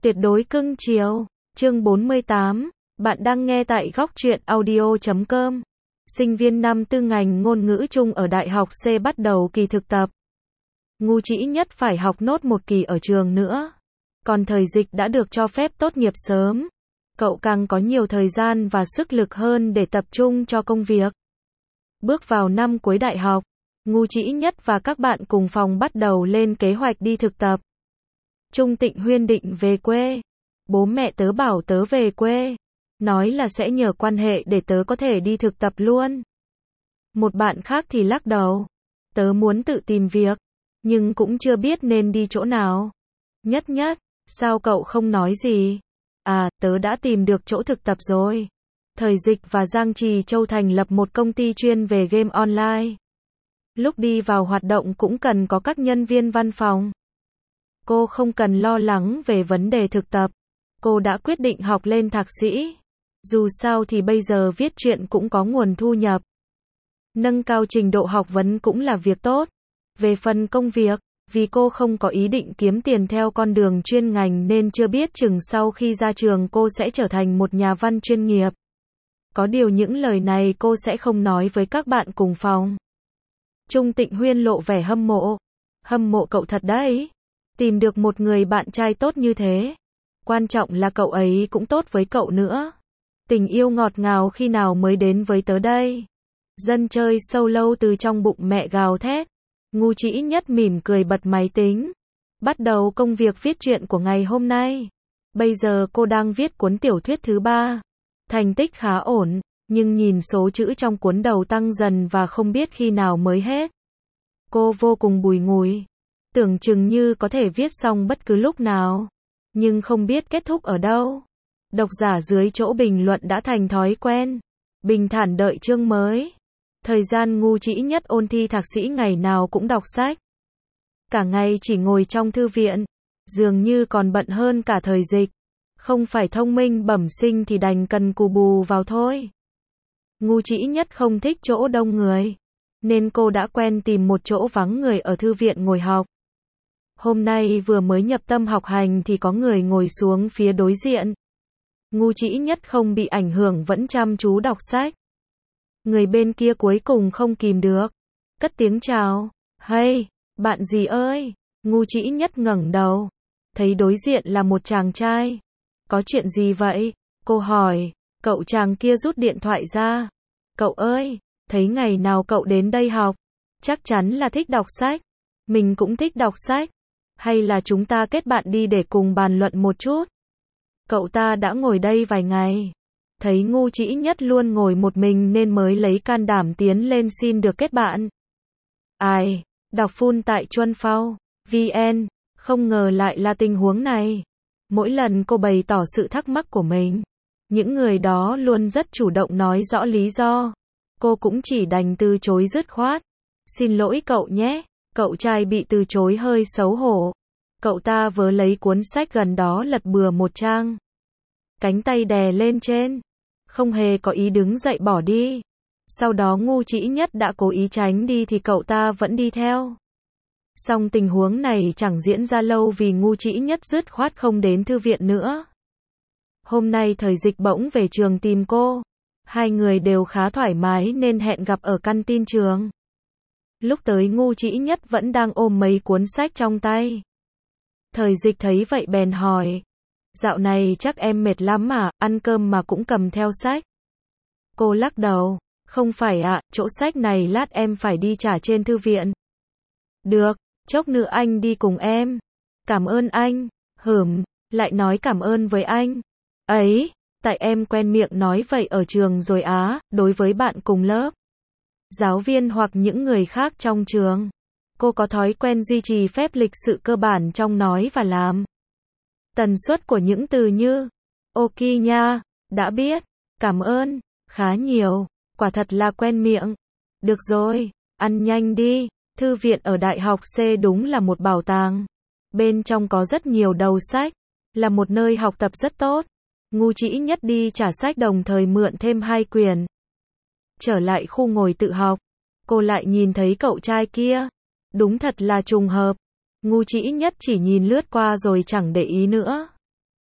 Tuyệt đối cưng chiều. Chương 48. Bạn đang nghe tại góc truyện audio.com. Sinh viên năm tư ngành ngôn ngữ Trung ở Đại học C bắt đầu kỳ thực tập. Ngu chỉ nhất phải học nốt một kỳ ở trường nữa. Còn thời dịch đã được cho phép tốt nghiệp sớm. Cậu càng có nhiều thời gian và sức lực hơn để tập trung cho công việc. Bước vào năm cuối đại học, Ngu chỉ nhất và các bạn cùng phòng bắt đầu lên kế hoạch đi thực tập. Trung Tịnh Huyên định về quê. Bố mẹ tớ bảo tớ về quê. Nói là sẽ nhờ quan hệ để tớ có thể đi thực tập luôn. Một bạn khác thì lắc đầu. Tớ muốn tự tìm việc, nhưng cũng chưa biết nên đi chỗ nào. Nhất nhất, sao cậu không nói gì? À, tớ đã tìm được chỗ thực tập rồi. Thời dịch và Giang Trì Châu thành lập một công ty chuyên về game online. Lúc đi vào hoạt động cũng cần có các nhân viên văn phòng. Cô không cần lo lắng về vấn đề thực tập. Cô đã quyết định học lên thạc sĩ. Dù sao thì bây giờ viết truyện cũng có nguồn thu nhập. Nâng cao trình độ học vấn cũng là việc tốt. Về phần công việc, vì cô không có ý định kiếm tiền theo con đường chuyên ngành nên chưa biết chừng sau khi ra trường cô sẽ trở thành một nhà văn chuyên nghiệp. Có điều những lời này cô sẽ không nói với các bạn cùng phòng. Trung Tịnh Huyên lộ vẻ hâm mộ. Hâm mộ cậu thật đấy. Tìm được một người bạn trai tốt như thế. Quan trọng là cậu ấy cũng tốt với cậu nữa. Tình yêu ngọt ngào khi nào mới đến với tớ đây? Dân chơi solo từ trong bụng mẹ gào thét. Ngu chỉ nhất mỉm cười bật máy tính. Bắt đầu công việc viết truyện của ngày hôm nay. Bây giờ cô đang viết cuốn tiểu thuyết thứ 3. Thành tích khá ổn, nhưng nhìn số chữ trong cuốn đầu tăng dần và không biết khi nào mới hết. Cô vô cùng bùi ngùi. Tưởng chừng như có thể viết xong bất cứ lúc nào. Nhưng không biết kết thúc ở đâu. Độc giả dưới chỗ bình luận đã thành thói quen. Bình thản đợi chương mới. Thời gian ngu chỉ nhất ôn thi thạc sĩ ngày nào cũng đọc sách. Cả ngày chỉ ngồi trong thư viện. Dường như còn bận hơn cả thời dịch. Không phải thông minh bẩm sinh thì đành cần cù bù vào thôi. Ngu chỉ nhất không thích chỗ đông người. Nên cô đã quen tìm một chỗ vắng người ở thư viện ngồi học. Hôm nay vừa mới nhập tâm học hành thì có người ngồi xuống phía đối diện. Ngu chỉ nhất không bị ảnh hưởng vẫn chăm chú đọc sách. Người bên kia cuối cùng không kìm được. Cất tiếng chào. Hey, bạn gì ơi? Ngu chỉ nhất ngẩng đầu. Thấy đối diện là một chàng trai. Có chuyện gì vậy? Cô hỏi. Cậu chàng kia rút điện thoại ra. Cậu ơi, thấy ngày nào cậu đến đây học? Chắc chắn là thích đọc sách. Mình cũng thích đọc sách. Hay là chúng ta kết bạn đi để cùng bàn luận một chút? Cậu ta đã ngồi đây vài ngày. Thấy ngu chỉ nhất luôn ngồi một mình nên mới lấy can đảm tiến lên xin được kết bạn. Ai, đọc full tại Chuân Phao, VN, không ngờ lại là tình huống này. Mỗi lần cô bày tỏ sự thắc mắc của mình, những người đó luôn rất chủ động nói rõ lý do. Cô cũng chỉ đành từ chối dứt khoát. Xin lỗi cậu nhé. Cậu trai bị từ chối hơi xấu hổ. Cậu ta vớ lấy cuốn sách gần đó lật bừa một trang. Cánh tay đè lên trên. Không hề có ý đứng dậy bỏ đi. Sau đó ngu chỉ nhất đã cố ý tránh đi thì cậu ta vẫn đi theo. Song tình huống này chẳng diễn ra lâu vì ngu chỉ nhất dứt khoát không đến thư viện nữa. Hôm nay thời dịch bỗng về trường tìm cô. Hai người đều khá thoải mái nên hẹn gặp ở căn tin trường. Lúc tới ngu chỉ nhất vẫn đang ôm mấy cuốn sách trong tay. Thời dịch thấy vậy bèn hỏi. Dạo này chắc em mệt lắm à, ăn cơm mà cũng cầm theo sách. Cô lắc đầu. Không phải ạ, chỗ sách này lát em phải đi trả trên thư viện. Được, chốc nữa anh đi cùng em. Cảm ơn anh. Lại nói cảm ơn với anh. Ấy, tại em quen miệng nói vậy ở trường rồi á, đối với bạn cùng lớp, giáo viên hoặc những người khác trong trường. Cô có thói quen duy trì phép lịch sự cơ bản trong nói và làm. Tần suất của những từ như ok nha, đã biết, cảm ơn, khá nhiều, quả thật là quen miệng. Được rồi, ăn nhanh đi. Thư viện ở Đại học C đúng là một bảo tàng. Bên trong có rất nhiều đầu sách, là một nơi học tập rất tốt. Ngu chỉ nhất đi trả sách đồng thời mượn thêm 2 quyển. Trở lại khu ngồi tự học, cô lại nhìn thấy cậu trai kia. Đúng thật là trùng hợp. Ngu chỉ nhất chỉ nhìn lướt qua rồi chẳng để ý nữa.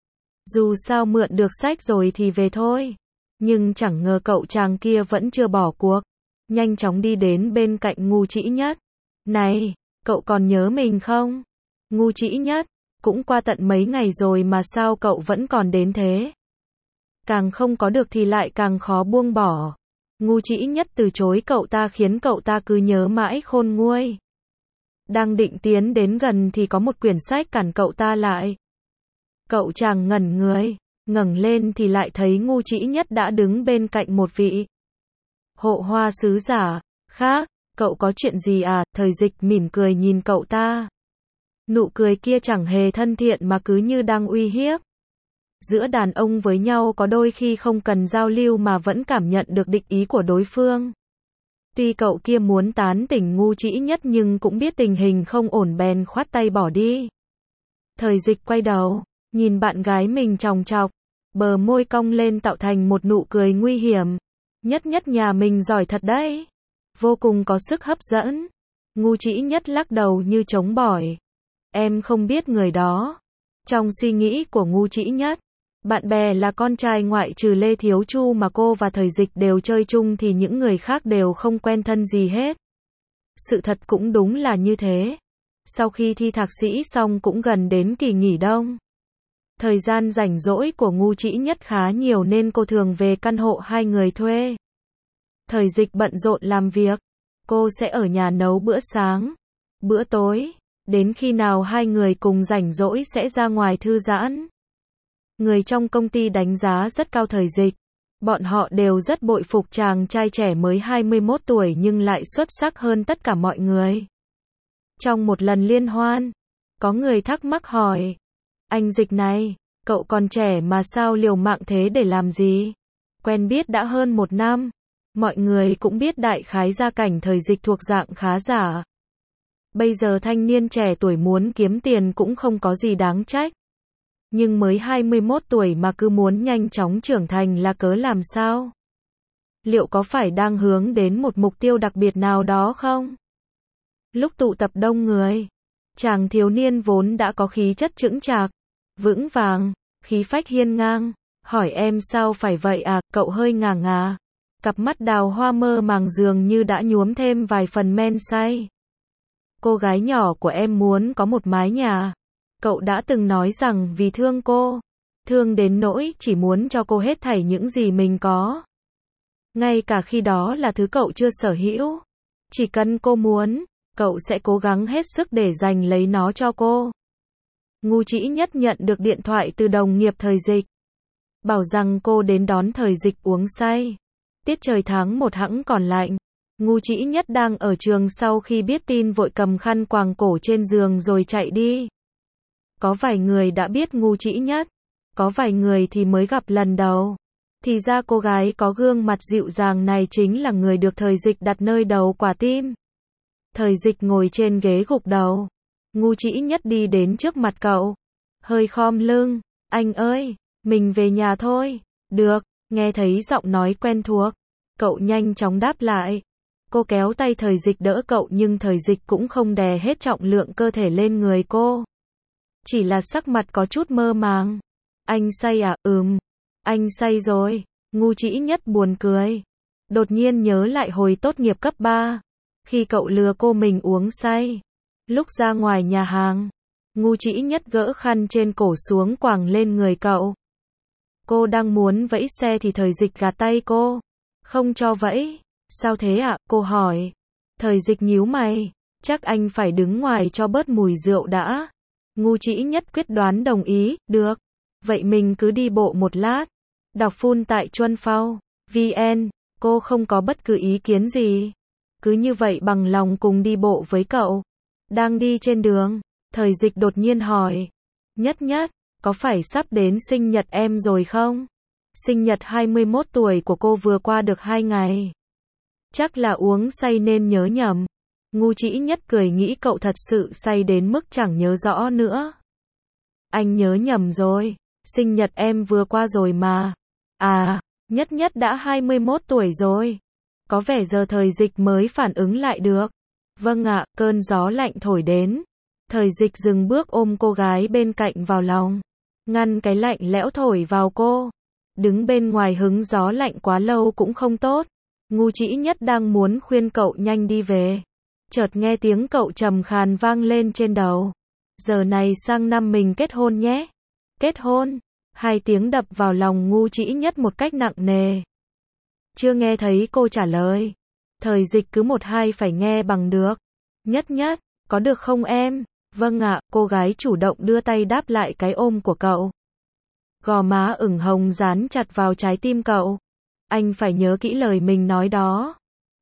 Dù sao mượn được sách rồi thì về thôi. Nhưng chẳng ngờ cậu chàng kia vẫn chưa bỏ cuộc. Nhanh chóng đi đến bên cạnh Ngu Chỉ Nhất. Này, cậu còn nhớ mình không? Ngu Chỉ Nhất, cũng qua tận mấy ngày rồi mà sao cậu vẫn còn đến thế? Càng không có được thì lại càng khó buông bỏ. Ngu Chỉ Nhất từ chối cậu ta khiến cậu ta cứ nhớ mãi khôn nguôi. Đang định tiến đến gần thì có một quyển sách cản cậu ta lại. Cậu chàng ngẩn người, ngẩng lên thì lại thấy Ngu Chỉ Nhất đã đứng bên cạnh một vị Hộ Hoa sứ giả khác. Cậu có chuyện gì à? Thời Dịch mỉm cười nhìn cậu ta. Nụ cười kia chẳng hề thân thiện mà cứ như đang uy hiếp. Giữa đàn ông với nhau có đôi khi không cần giao lưu mà vẫn cảm nhận được địch ý của đối phương. Tuy cậu kia muốn tán tỉnh Ngu Chỉ Nhất nhưng cũng biết tình hình không ổn bèn khoát tay bỏ đi. Thời Dịch quay đầu, nhìn bạn gái mình chòng chọc, bờ môi cong lên tạo thành một nụ cười nguy hiểm. Nhất Nhất nhà mình giỏi thật đấy. Vô cùng có sức hấp dẫn. Ngu Chỉ Nhất lắc đầu như chống bỏi. Em không biết người đó. Trong suy nghĩ của Ngu Chỉ Nhất, bạn bè là con trai ngoại trừ Lê Thiếu Chu mà cô và Thời Dịch đều chơi chung thì những người khác đều không quen thân gì hết. Sự thật cũng đúng là như thế. Sau khi thi thạc sĩ xong cũng gần đến kỳ nghỉ đông. Thời gian rảnh rỗi của Ngu Chỉ Nhất khá nhiều nên cô thường về căn hộ hai người thuê. Thời Dịch bận rộn làm việc. Cô sẽ ở nhà nấu bữa sáng, bữa tối. Đến khi nào hai người cùng rảnh rỗi sẽ ra ngoài thư giãn. Người trong công ty đánh giá rất cao Thời Dịch. Bọn họ đều rất bội phục chàng trai trẻ mới 21 tuổi nhưng lại xuất sắc hơn tất cả mọi người. Trong một lần liên hoan, có người thắc mắc hỏi. Anh Dịch này, cậu còn trẻ mà sao liều mạng thế để làm gì? Quen biết đã hơn 1 năm. Mọi người cũng biết đại khái gia cảnh Thời Dịch thuộc dạng khá giả. Bây giờ thanh niên trẻ tuổi muốn kiếm tiền cũng không có gì đáng trách. Nhưng mới 21 tuổi mà cứ muốn nhanh chóng trưởng thành là cớ làm sao? Liệu có phải đang hướng đến một mục tiêu đặc biệt nào đó không? Lúc tụ tập đông người, chàng thiếu niên vốn đã có khí chất chững chạc, vững vàng, khí phách hiên ngang. Hỏi em sao phải vậy à? Cậu hơi ngả ngà. Cặp mắt đào hoa mơ màng dường như đã nhuốm thêm vài phần men say. Cô gái nhỏ của em muốn có một mái nhà. Cậu đã từng nói rằng vì thương cô, thương đến nỗi chỉ muốn cho cô hết thảy những gì mình có. Ngay cả khi đó là thứ cậu chưa sở hữu. Chỉ cần cô muốn, cậu sẽ cố gắng hết sức để giành lấy nó cho cô. Ngu Chỉ Nhất nhận được điện thoại từ đồng nghiệp Thời Dịch. Bảo rằng cô đến đón Thời Dịch uống say. Tiết trời tháng 1 hẵng còn lạnh. Ngu Chỉ Nhất đang ở trường sau khi biết tin vội cầm khăn quàng cổ trên giường rồi chạy đi. Có vài người đã biết Ngu Chỉ Nhất. Có vài người thì mới gặp lần đầu. Thì ra cô gái có gương mặt dịu dàng này chính là người được Thời Dịch đặt nơi đầu quả tim. Thời Dịch ngồi trên ghế gục đầu. Ngu Chỉ Nhất đi đến trước mặt cậu. Hơi khom lưng. Anh ơi, mình về nhà thôi. Được, nghe thấy giọng nói quen thuộc. Cậu nhanh chóng đáp lại. Cô kéo tay Thời Dịch đỡ cậu nhưng Thời Dịch cũng không đè hết trọng lượng cơ thể lên người cô. Chỉ là sắc mặt có chút mơ màng. Anh say à? Anh say rồi. Ngu Chỉ Nhất buồn cười. Đột nhiên nhớ lại hồi tốt nghiệp cấp 3. Khi cậu lừa cô mình uống say. Lúc ra ngoài nhà hàng, Ngu Chỉ Nhất gỡ khăn trên cổ xuống quàng lên người cậu. Cô đang muốn vẫy xe thì Thời Dịch gạt tay cô. Không cho vẫy. Sao thế ạ? Cô hỏi. Thời Dịch nhíu mày. Chắc anh phải đứng ngoài cho bớt mùi rượu đã. Ngu Chỉ Nhất quyết đoán đồng ý. Được. Vậy mình cứ đi bộ một lát. Đọc full tại chuanphao.vn. Cô không có bất cứ ý kiến gì. Cứ như vậy bằng lòng cùng đi bộ với cậu. Đang đi trên đường, Thời Dịch đột nhiên hỏi. Nhất Nhất, có phải sắp đến sinh nhật em rồi không? Sinh nhật 21 tuổi của cô vừa qua được 2 ngày. Chắc là uống say nên nhớ nhầm. Ngu Chỉ Nhất cười nghĩ cậu thật sự say đến mức chẳng nhớ rõ nữa. Anh nhớ nhầm rồi. Sinh nhật em vừa qua rồi mà. À, Nhất Nhất đã 21 tuổi rồi. Có vẻ giờ Thời Dịch mới phản ứng lại được. Vâng ạ, cơn gió lạnh thổi đến. Thời Dịch dừng bước ôm cô gái bên cạnh vào lòng. ngăn cái lạnh lẽo thổi vào cô. Đứng bên ngoài hứng gió lạnh quá lâu cũng không tốt. Ngu Chỉ Nhất đang muốn khuyên cậu nhanh đi về. Chợt nghe tiếng cậu trầm khàn vang lên trên đầu. Giờ này sang năm mình kết hôn nhé. Kết hôn? Hai tiếng đập vào lòng Ngu Chỉ Nhất một cách nặng nề. Chưa nghe thấy cô trả lời. Thời Dịch cứ một hai phải nghe bằng được. Nhất Nhất, có được không em? Vâng ạ, cô gái chủ động đưa tay đáp lại cái ôm của cậu. Gò má ửng hồng dán chặt vào trái tim cậu. Anh phải nhớ kỹ lời mình nói đó.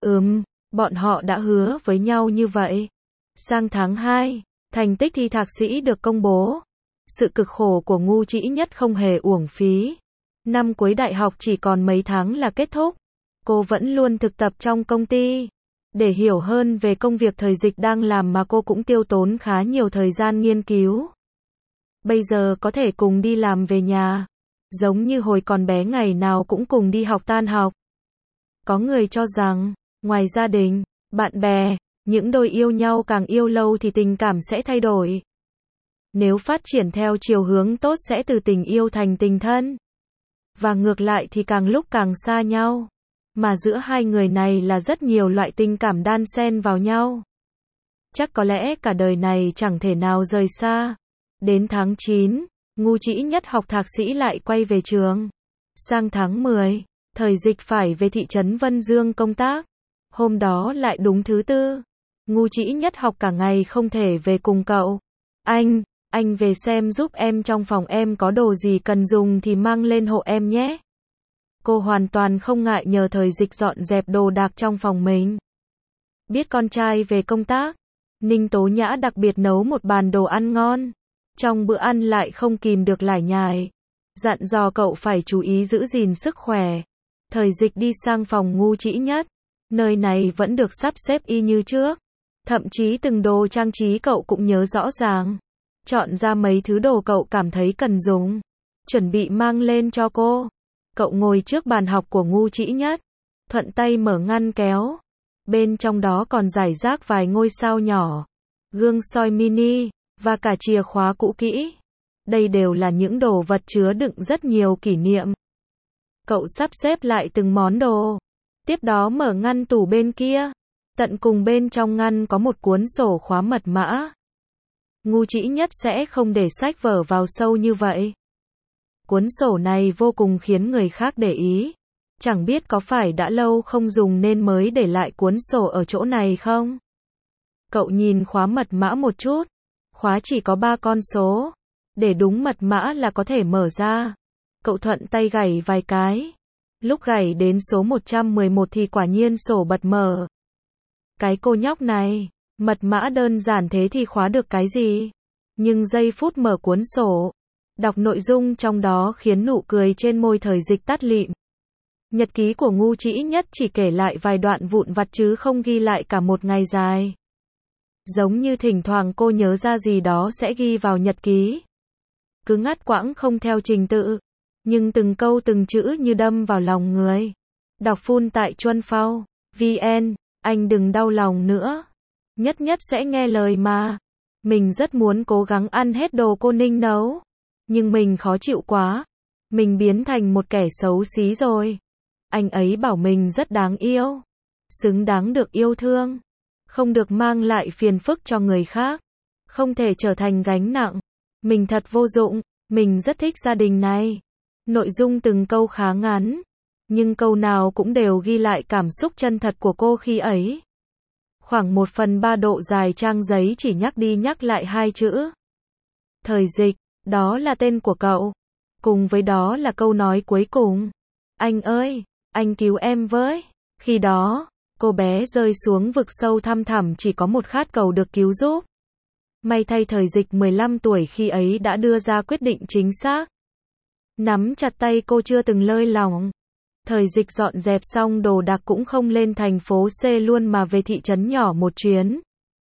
Bọn họ đã hứa với nhau như vậy. Sang tháng 2, thành tích thi thạc sĩ được công bố. Sự cực khổ của Ngu Chỉ Nhất không hề uổng phí. Năm cuối đại học chỉ còn mấy tháng là kết thúc. Cô vẫn luôn thực tập trong công ty. Để hiểu hơn về công việc Thời Dịch đang làm mà cô cũng tiêu tốn khá nhiều thời gian nghiên cứu. Bây giờ có thể cùng đi làm về nhà. Giống như hồi còn bé ngày nào cũng cùng đi học tan học. Có người cho rằng, ngoài gia đình, bạn bè, những đôi yêu nhau càng yêu lâu thì tình cảm sẽ thay đổi. Nếu phát triển theo chiều hướng tốt sẽ từ tình yêu thành tình thân. Và ngược lại thì càng lúc càng xa nhau. Mà giữa hai người này là rất nhiều loại tình cảm đan xen vào nhau. Chắc có lẽ cả đời này chẳng thể nào rời xa. Đến tháng 9, Ngu Chỉ Nhất học thạc sĩ lại quay về trường. Sang tháng 10, Thời Dịch phải về thị trấn Vân Dương công tác. Hôm đó lại đúng thứ tư. Ngu Chỉ Nhất học cả ngày không thể về cùng cậu. Anh về xem giúp em trong phòng em có đồ gì cần dùng thì mang lên hộ em nhé. Cô hoàn toàn không ngại nhờ Thời Dịch dọn dẹp đồ đạc trong phòng mình. Biết con trai về công tác, Ninh Tố Nhã đặc biệt nấu một bàn đồ ăn ngon. Trong bữa ăn lại không kìm được lải nhải. Dặn dò cậu phải chú ý giữ gìn sức khỏe. Thời Dịch đi sang phòng Ngu Chỉ Nhất. Nơi này vẫn được sắp xếp y như trước. Thậm chí từng đồ trang trí cậu cũng nhớ rõ ràng. Chọn ra mấy thứ đồ cậu cảm thấy cần dùng. Chuẩn bị mang lên cho cô. Cậu ngồi trước bàn học của Ngu Chỉ Nhất. Thuận tay mở ngăn kéo. Bên trong đó còn rải rác vài ngôi sao nhỏ. Gương soi mini. Và cả chìa khóa cũ kỹ. Đây đều là những đồ vật chứa đựng rất nhiều kỷ niệm. Cậu sắp xếp lại từng món đồ. Tiếp đó mở ngăn tủ bên kia. Tận cùng bên trong ngăn có một cuốn sổ khóa mật mã. Ngu Chỉ Nhất sẽ không để sách vở vào sâu như vậy. Cuốn sổ này vô cùng khiến người khác để ý. Chẳng biết có phải đã lâu không dùng nên mới để lại cuốn sổ ở chỗ này không? Cậu nhìn khóa mật mã một chút. Khóa chỉ có 3 con số. Để đúng mật mã là có thể mở ra. Cậu thuận tay gảy vài cái. Lúc gảy đến số 111 thì quả nhiên sổ bật mở. Cái cô nhóc này, mật mã đơn giản thế thì khóa được cái gì? Nhưng giây phút mở cuốn sổ, đọc nội dung trong đó khiến nụ cười trên môi Thời Dịch tắt lịm. Nhật ký của Ngu Chỉ Nhất chỉ kể lại vài đoạn vụn vặt chứ không ghi lại cả một ngày dài. Giống như thỉnh thoảng cô nhớ ra gì đó sẽ ghi vào nhật ký. Cứ ngắt quãng không theo trình tự. Nhưng từng câu từng chữ như đâm vào lòng người. Đọc full tại Chuân Phao VN, anh đừng đau lòng nữa. Nhất Nhất sẽ nghe lời mà. Mình rất muốn cố gắng ăn hết đồ cô Ninh nấu. Nhưng mình khó chịu quá. Mình biến thành một kẻ xấu xí rồi. Anh ấy bảo mình rất đáng yêu. Xứng đáng được yêu thương. Không được mang lại phiền phức cho người khác. Không thể trở thành gánh nặng. Mình thật vô dụng. Mình rất thích gia đình này. Nội dung từng câu khá ngắn. Nhưng câu nào cũng đều ghi lại cảm xúc chân thật của cô khi ấy. Khoảng 1/3 độ dài trang giấy chỉ nhắc đi nhắc lại 2 chữ. Thời Dịch, đó là tên của cậu. Cùng với đó là câu nói cuối cùng. Anh ơi, anh cứu em với. Khi đó, cô bé rơi xuống vực sâu thăm thẳm chỉ có một khát cầu được cứu giúp. May thay Thời Dịch 15 tuổi khi ấy đã đưa ra quyết định chính xác. Nắm chặt tay cô chưa từng lơi lỏng. Thời Dịch dọn dẹp xong đồ đạc cũng không lên thành phố C luôn mà về thị trấn nhỏ một chuyến.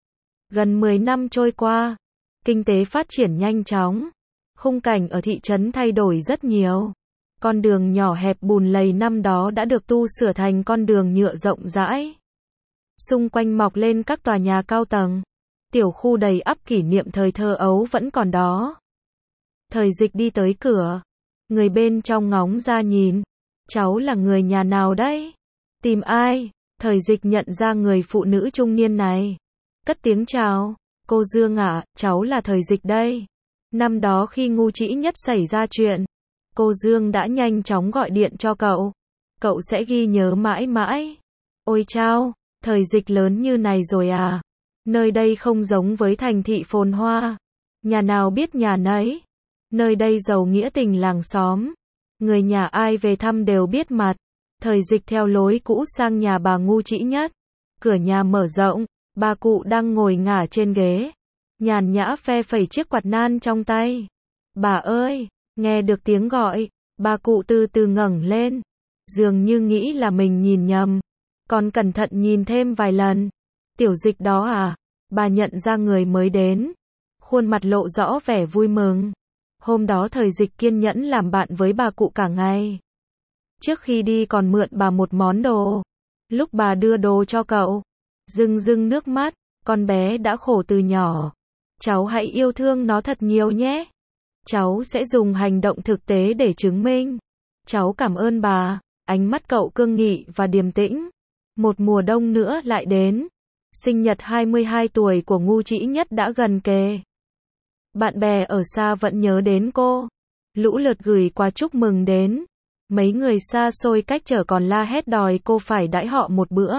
Gần 10 năm trôi qua, kinh tế phát triển nhanh chóng. Khung cảnh ở thị trấn thay đổi rất nhiều. Con đường nhỏ hẹp bùn lầy năm đó đã được tu sửa thành con đường nhựa rộng rãi. Xung quanh mọc lên các tòa nhà cao tầng. Tiểu khu đầy ắp kỷ niệm thời thơ ấu vẫn còn đó. Thời Dịch đi tới cửa. Người bên trong ngóng ra nhìn. Cháu là người nhà nào đấy? Tìm ai? Thời Dịch nhận ra người phụ nữ trung niên này. Cất tiếng chào. Cô Dương ạ, cháu là Thời Dịch đây. Năm đó khi Ngu Trĩ Nhất xảy ra chuyện, cô Dương đã nhanh chóng gọi điện cho cậu. Cậu sẽ ghi nhớ mãi mãi. Ôi chao, Thời Dịch lớn như này rồi à? Nơi đây không giống với thành thị phồn hoa. Nhà nào biết nhà nấy. Nơi đây giàu nghĩa tình làng xóm. Người nhà ai về thăm đều biết mặt. Thời Dịch theo lối cũ sang nhà bà Ngu Trĩ Nhất. Cửa nhà mở rộng, bà cụ đang ngồi ngả trên ghế. Nhàn nhã phe phẩy chiếc quạt nan trong tay. Bà ơi, nghe được tiếng gọi, bà cụ từ từ ngẩng lên. Dường như nghĩ là mình nhìn nhầm. Còn cẩn thận nhìn thêm vài lần. Tiểu Dịch đó à? Bà nhận ra người mới đến. Khuôn mặt lộ rõ vẻ vui mừng. Hôm đó Thời Dịch kiên nhẫn làm bạn với bà cụ cả ngày. Trước khi đi còn mượn bà một món đồ. Lúc bà đưa đồ cho cậu, rưng rưng nước mắt, con bé đã khổ từ nhỏ. Cháu hãy yêu thương nó thật nhiều nhé. Cháu sẽ dùng hành động thực tế để chứng minh. Cháu cảm ơn bà. Ánh mắt cậu cương nghị và điềm tĩnh. Một mùa đông nữa lại đến. Sinh nhật 22 tuổi của Ngu Trĩ Nhất đã gần kề. Bạn bè ở xa vẫn nhớ đến cô. Lũ lượt gửi quà chúc mừng đến. Mấy người xa xôi cách trở còn la hét đòi cô phải đãi họ một bữa.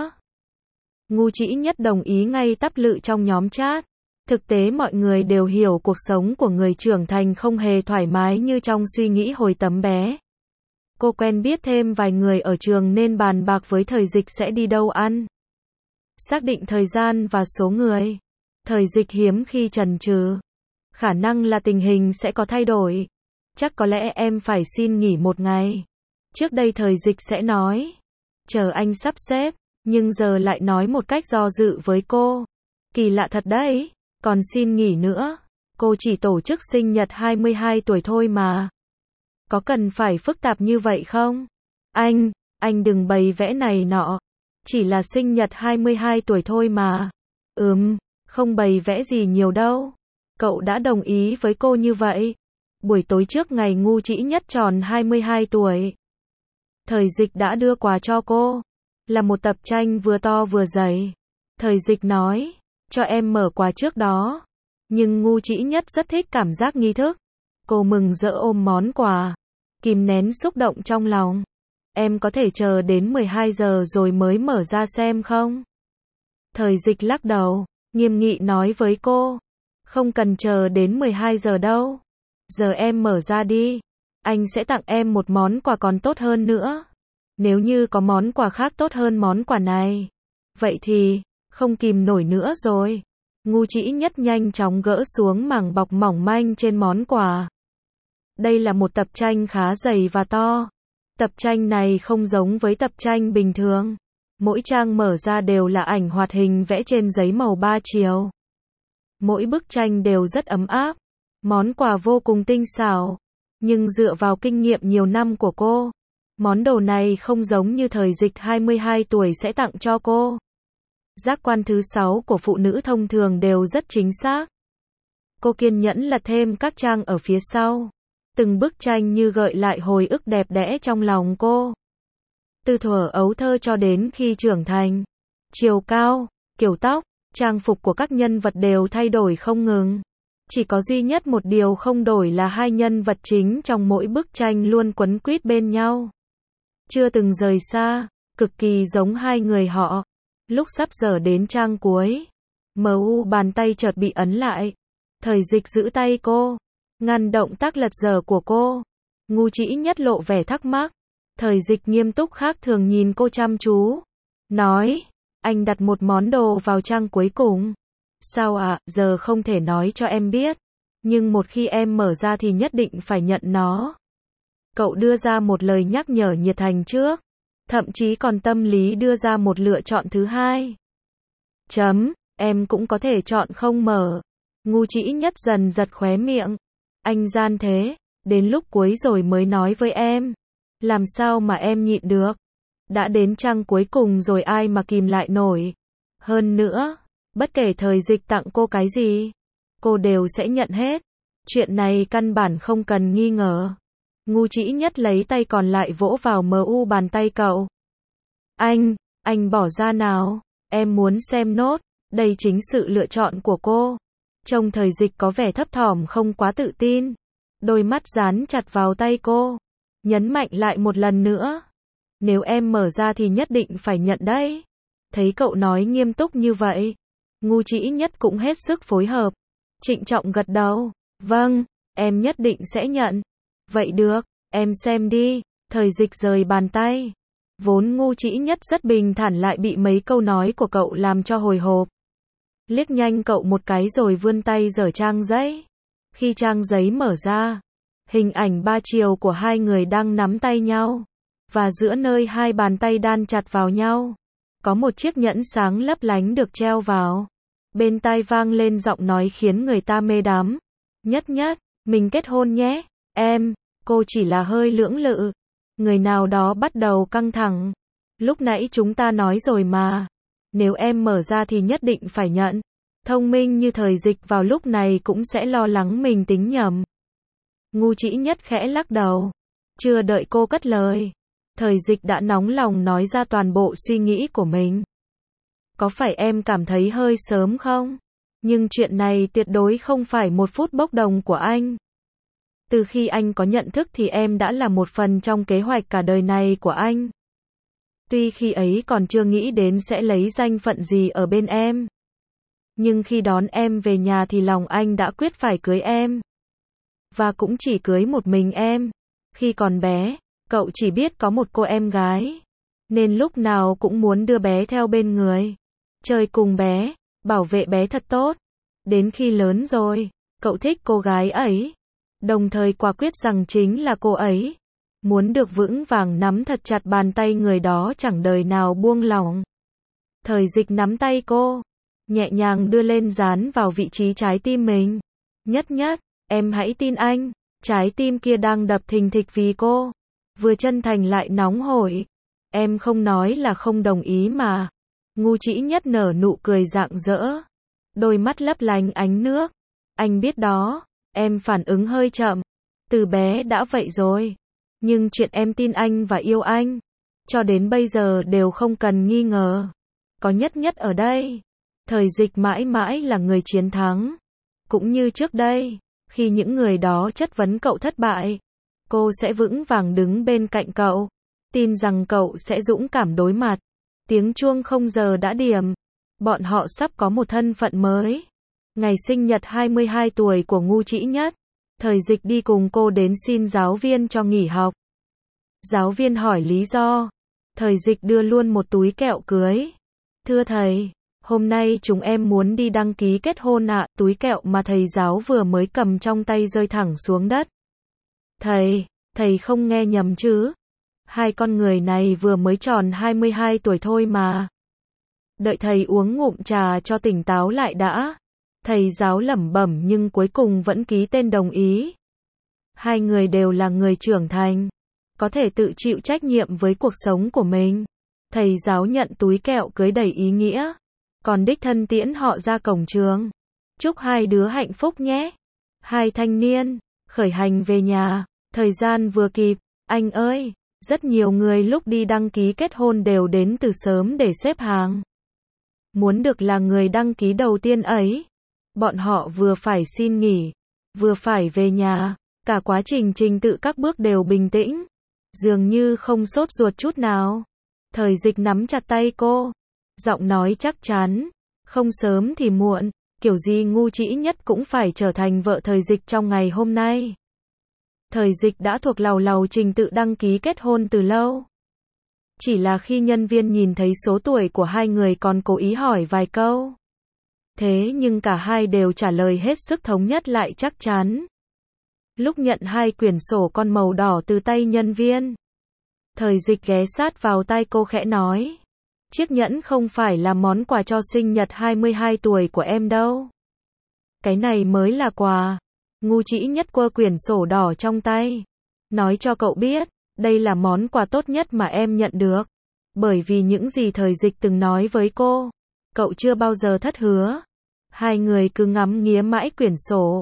Ngu Trĩ Nhất đồng ý ngay tắp lự trong nhóm chat. Thực tế mọi người đều hiểu cuộc sống của người trưởng thành không hề thoải mái như trong suy nghĩ hồi tấm bé. Cô quen biết thêm vài người ở trường nên bàn bạc với Thời Dịch sẽ đi đâu ăn. Xác định thời gian và số người. Thời Dịch hiếm khi chần chừ. Khả năng là tình hình sẽ có thay đổi. Chắc có lẽ em phải xin nghỉ một ngày. Trước đây Thời Dịch sẽ nói. Chờ anh sắp xếp. Nhưng giờ lại nói một cách do dự với cô. Kỳ lạ thật đấy. Còn xin nghỉ nữa. Cô chỉ tổ chức sinh nhật 22 tuổi thôi mà. Có cần phải phức tạp như vậy không? Anh đừng bày vẽ này nọ. Chỉ là sinh nhật 22 tuổi thôi mà. Không bày vẽ gì nhiều đâu. Cậu đã đồng ý với cô như vậy. Buổi tối trước ngày Ngu Trĩ Nhất tròn 22 tuổi. Thời Dịch đã đưa quà cho cô. Là một tập tranh vừa to vừa dày. Thời Dịch nói, cho em mở quà trước đó. Nhưng Ngu Trĩ Nhất rất thích cảm giác nghi thức. Cô mừng rỡ ôm món quà. Kìm nén xúc động trong lòng. Em có thể chờ đến 12 giờ rồi mới mở ra xem không? Thời Dịch lắc đầu, nghiêm nghị nói với cô. Không cần chờ đến 12 giờ đâu. Giờ em mở ra đi. Anh sẽ tặng em một món quà còn tốt hơn nữa. Nếu như có món quà khác tốt hơn món quà này. Vậy thì, không kìm nổi nữa rồi. Ngu Trĩ Nhất nhanh chóng gỡ xuống mảng bọc mỏng manh trên món quà. Đây là một tập tranh khá dày và to. Tập tranh này không giống với tập tranh bình thường. Mỗi trang mở ra đều là ảnh hoạt hình vẽ trên giấy màu 3 chiều. Mỗi bức tranh đều rất ấm áp. Món quà vô cùng tinh xảo. Nhưng dựa vào kinh nghiệm nhiều năm của cô, món đồ này không giống như Thời Dịch 22 tuổi sẽ tặng cho cô. Giác quan thứ 6 của phụ nữ thông thường đều rất chính xác. Cô kiên nhẫn lật thêm các trang ở phía sau. Từng bức tranh như gợi lại hồi ức đẹp đẽ trong lòng cô. Từ thuở ấu thơ cho đến khi trưởng thành. Chiều cao, kiểu tóc, trang phục của các nhân vật đều thay đổi không ngừng. Chỉ có duy nhất một điều không đổi là hai nhân vật chính trong mỗi bức tranh luôn quấn quýt bên nhau. Chưa từng rời xa, cực kỳ giống hai người họ. Lúc sắp giờ đến trang cuối, bàn tay chợt bị ấn lại. Thời Dịch giữ tay cô, ngăn động tác lật dở của cô. Ngu Trĩ Nhất lộ vẻ thắc mắc. Thời Dịch nghiêm túc khác thường nhìn cô chăm chú. Nói, anh đặt một món đồ vào trang cuối cùng. Sao ạ, giờ không thể nói cho em biết. Nhưng một khi em mở ra thì nhất định phải nhận nó. Cậu đưa ra một lời nhắc nhở nhiệt thành trước. Thậm chí còn tâm lý đưa ra một lựa chọn thứ hai. Em cũng có thể chọn không mở. Ngu Trĩ Nhất dần giật khóe miệng. Anh gian thế, đến lúc cuối rồi mới nói với em. Làm sao mà em nhịn được. Đã đến trang cuối cùng rồi ai mà kìm lại nổi. Hơn nữa, bất kể Thời Dịch tặng cô cái gì, cô đều sẽ nhận hết. Chuyện này căn bản không cần nghi ngờ. Ngu Chỉ Nhất lấy tay còn lại vỗ vào mu bàn tay cậu. Anh bỏ ra nào, em muốn xem nốt, đây chính sự lựa chọn của cô. Trông Thời Dịch có vẻ thấp thỏm không quá tự tin. Đôi mắt dán chặt vào tay cô. Nhấn mạnh lại một lần nữa. Nếu em mở ra thì nhất định phải nhận đấy. Thấy cậu nói nghiêm túc như vậy, Ngu Chỉ Nhất cũng hết sức phối hợp. Trịnh trọng gật đầu. Vâng, em nhất định sẽ nhận. Vậy được, em xem đi. Thời Dịch rời bàn tay. Vốn Ngu Chỉ Nhất rất bình thản lại bị mấy câu nói của cậu làm cho hồi hộp. Liếc nhanh cậu một cái rồi vươn tay giở trang giấy. Khi trang giấy mở ra, hình ảnh ba chiều của hai người đang nắm tay nhau. Và giữa nơi hai bàn tay đan chặt vào nhau, có một chiếc nhẫn sáng lấp lánh được treo vào. Bên tai vang lên giọng nói khiến người ta mê đắm. Nhất Nhất, mình kết hôn nhé. Em, cô chỉ là hơi lưỡng lự. Người nào đó bắt đầu căng thẳng. Lúc nãy chúng ta nói rồi mà. Nếu em mở ra thì nhất định phải nhận. Thông minh như Thời Dịch vào lúc này cũng sẽ lo lắng mình tính nhầm. Ngu Chỉ Nhất khẽ lắc đầu. Chưa đợi cô cất lời, Thời Dịch đã nóng lòng nói ra toàn bộ suy nghĩ của mình. Có phải em cảm thấy hơi sớm không? Nhưng chuyện này tuyệt đối không phải một phút bốc đồng của anh. Từ khi anh có nhận thức thì em đã là một phần trong kế hoạch cả đời này của anh. Tuy khi ấy còn chưa nghĩ đến sẽ lấy danh phận gì ở bên em. Nhưng khi đón em về nhà thì lòng anh đã quyết phải cưới em. Và cũng chỉ cưới một mình em. Khi còn bé, cậu chỉ biết có một cô em gái. Nên lúc nào cũng muốn đưa bé theo bên người. Chơi cùng bé, bảo vệ bé thật tốt. Đến khi lớn rồi, cậu thích cô gái ấy. Đồng thời quả quyết rằng chính là cô ấy. Muốn được vững vàng nắm thật chặt bàn tay người đó chẳng đời nào buông lỏng. Thời Dịch nắm tay cô, nhẹ nhàng đưa lên dán vào vị trí trái tim mình. Nhất Nhất, em hãy tin anh. Trái tim kia đang đập thình thịch vì cô. Vừa chân thành lại nóng hổi. Em không nói là không đồng ý mà. Ngu Chỉ Nhất nở nụ cười rạng rỡ. Đôi mắt lấp lánh ánh nước. Anh biết đó, em phản ứng hơi chậm. Từ bé đã vậy rồi. Nhưng chuyện em tin anh và yêu anh, cho đến bây giờ đều không cần nghi ngờ. Có Nhất Nhất ở đây. Thời Dịch mãi mãi là người chiến thắng. Cũng như trước đây, khi những người đó chất vấn cậu thất bại, cô sẽ vững vàng đứng bên cạnh cậu. Tin rằng cậu sẽ dũng cảm đối mặt. Tiếng chuông không giờ đã điểm. Bọn họ sắp có một thân phận mới. Ngày sinh nhật 22 tuổi của Ngu Chỉ Nhất. Thời Dịch đi cùng cô đến xin giáo viên cho nghỉ học. Giáo viên hỏi lý do. Thời Dịch đưa luôn một túi kẹo cưới. Thưa thầy, hôm nay chúng em muốn đi đăng ký kết hôn ạ. Túi kẹo mà thầy giáo vừa mới cầm trong tay rơi thẳng xuống đất. Thầy không nghe nhầm chứ? Hai con người này vừa mới tròn 22 tuổi thôi mà. Đợi thầy uống ngụm trà cho tỉnh táo lại đã. Thầy giáo lẩm bẩm nhưng cuối cùng vẫn ký tên đồng ý. Hai người đều là người trưởng thành, có thể tự chịu trách nhiệm với cuộc sống của mình. Thầy giáo nhận túi kẹo cưới đầy ý nghĩa, còn đích thân tiễn họ ra cổng trường. Chúc hai đứa hạnh phúc nhé. Hai thanh niên khởi hành về nhà, thời gian vừa kịp. Anh ơi, rất nhiều người lúc đi đăng ký kết hôn đều đến từ sớm để xếp hàng. Muốn được là người đăng ký đầu tiên ấy. Bọn họ vừa phải xin nghỉ, vừa phải về nhà. Cả quá trình trình tự các bước đều bình tĩnh, dường như không sốt ruột chút nào. Thời Dịch nắm chặt tay cô, giọng nói chắc chắn, không sớm thì muộn, kiểu gì Ngu Chỉ Nhất cũng phải trở thành vợ Thời Dịch trong ngày hôm nay. Thời Dịch đã thuộc lầu lầu trình tự đăng ký kết hôn từ lâu. Chỉ là khi nhân viên nhìn thấy số tuổi của hai người còn cố ý hỏi vài câu. Thế nhưng cả hai đều trả lời hết sức thống nhất lại chắc chắn. Lúc nhận hai quyển sổ con màu đỏ từ tay nhân viên, Thời Dịch ghé sát vào tai cô khẽ nói. Chiếc nhẫn không phải là món quà cho sinh nhật 22 tuổi của em đâu. Cái này mới là quà. Ngu Chỉ Nhất quơ quyển sổ đỏ trong tay. Nói cho cậu biết, đây là món quà tốt nhất mà em nhận được. Bởi vì những gì Thời Dịch từng nói với cô, cậu chưa bao giờ thất hứa. Hai người cứ ngắm nghía mãi quyển sổ.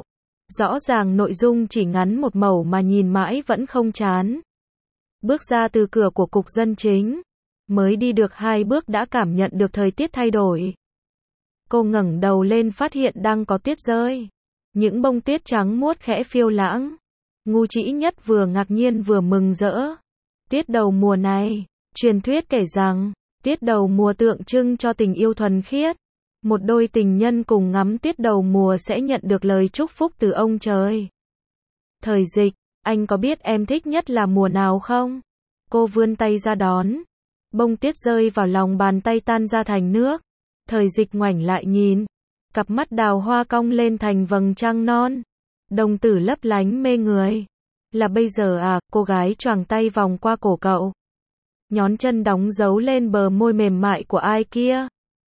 Rõ ràng nội dung chỉ ngắn một mẩu mà nhìn mãi vẫn không chán. Bước ra từ cửa của cục dân chính, mới đi được 2 bước đã cảm nhận được thời tiết thay đổi. Cô ngẩng đầu lên phát hiện đang có tuyết rơi. Những bông tuyết trắng muốt khẽ phiêu lãng. Ngu Trĩ Nhất vừa ngạc nhiên vừa mừng rỡ. Tuyết đầu mùa này, truyền thuyết kể rằng, tuyết đầu mùa tượng trưng cho tình yêu thuần khiết. Một đôi tình nhân cùng ngắm tuyết đầu mùa sẽ nhận được lời chúc phúc từ ông trời. Thời Dịch, anh có biết em thích nhất là mùa nào không? Cô vươn tay ra đón. Bông tuyết rơi vào lòng bàn tay tan ra thành nước. Thời Dịch ngoảnh lại nhìn. Cặp mắt đào hoa cong lên thành vầng trăng non. Đồng tử lấp lánh mê người. Là bây giờ à, cô gái choàng tay vòng qua cổ cậu. Nhón chân đóng dấu lên bờ môi mềm mại của ai kia.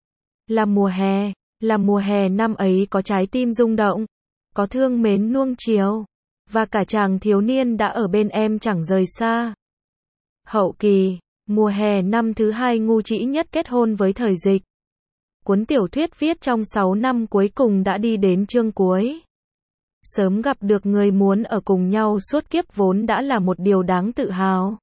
Là mùa hè năm ấy có trái tim rung động, có thương mến nuông chiều, và cả chàng thiếu niên đã ở bên em chẳng rời xa. Hậu kỳ, mùa hè năm thứ 2 Ngu Trĩ Nhất kết hôn với Thời Dịch. Cuốn tiểu thuyết viết trong 6 năm cuối cùng đã đi đến chương cuối. Sớm gặp được người muốn ở cùng nhau suốt kiếp vốn đã là một điều đáng tự hào.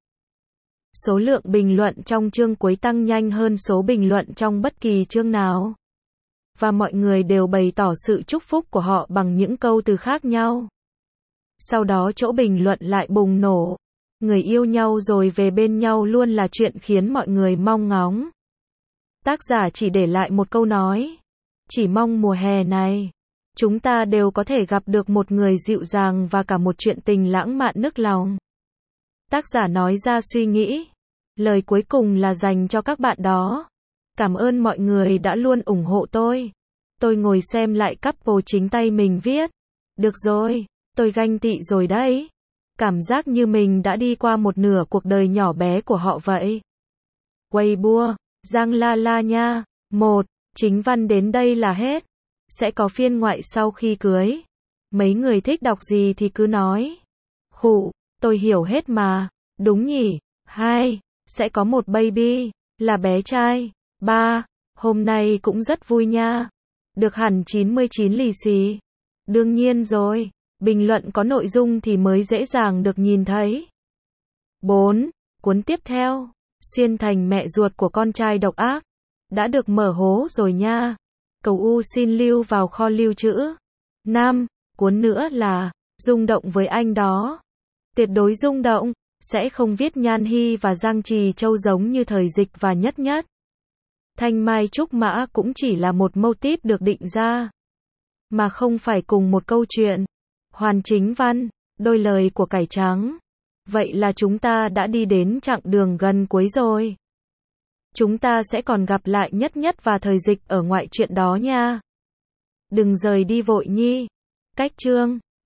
Số lượng bình luận trong chương cuối tăng nhanh hơn số bình luận trong bất kỳ chương nào. Và mọi người đều bày tỏ sự chúc phúc của họ bằng những câu từ khác nhau. Sau đó chỗ bình luận lại bùng nổ. Người yêu nhau rồi về bên nhau luôn là chuyện khiến mọi người mong ngóng. Tác giả chỉ để lại một câu nói. Chỉ mong mùa hè này, chúng ta đều có thể gặp được một người dịu dàng và cả một chuyện tình lãng mạn nức lòng. Tác giả nói ra suy nghĩ. Lời cuối cùng là dành cho các bạn đó. Cảm ơn mọi người đã luôn ủng hộ tôi. Tôi ngồi xem lại couple chính tay mình viết. Được rồi, tôi ganh tị rồi đấy. Cảm giác như mình đã đi qua một nửa cuộc đời nhỏ bé của họ vậy. Weibo, Giang La La nha. 1. Chính văn đến đây là hết. Sẽ có phiên ngoại sau khi cưới. Mấy người thích đọc gì thì cứ nói. Khụ, tôi hiểu hết mà. Đúng nhỉ. 2. Sẽ có một baby. Là bé trai. 3. Hôm nay cũng rất vui nha. Được hẳn 99 lì xì. Đương nhiên rồi. Bình luận có nội dung thì mới dễ dàng được nhìn thấy. 4. Cuốn tiếp theo. Xuyên thành mẹ ruột của con trai độc ác. Đã được mở hố rồi nha. Cầu U xin lưu vào kho lưu trữ. 5. Cuốn nữa là Rung động với anh đó. Tuyệt đối rung động. Sẽ không viết Nhan Hy và Giang Trì Châu giống như Thời Dịch và Nhất Nhất. Thanh Mai Trúc Mã cũng chỉ là một mô típ được định ra, mà không phải cùng một câu chuyện. Hoàn Chính Văn, đôi lời của cải trắng. Vậy là chúng ta đã đi đến chặng đường gần cuối rồi. Chúng ta sẽ còn gặp lại Nhất Nhất và Thời Dịch ở ngoại truyện đó nha. Đừng rời đi vội nhi. Cách chương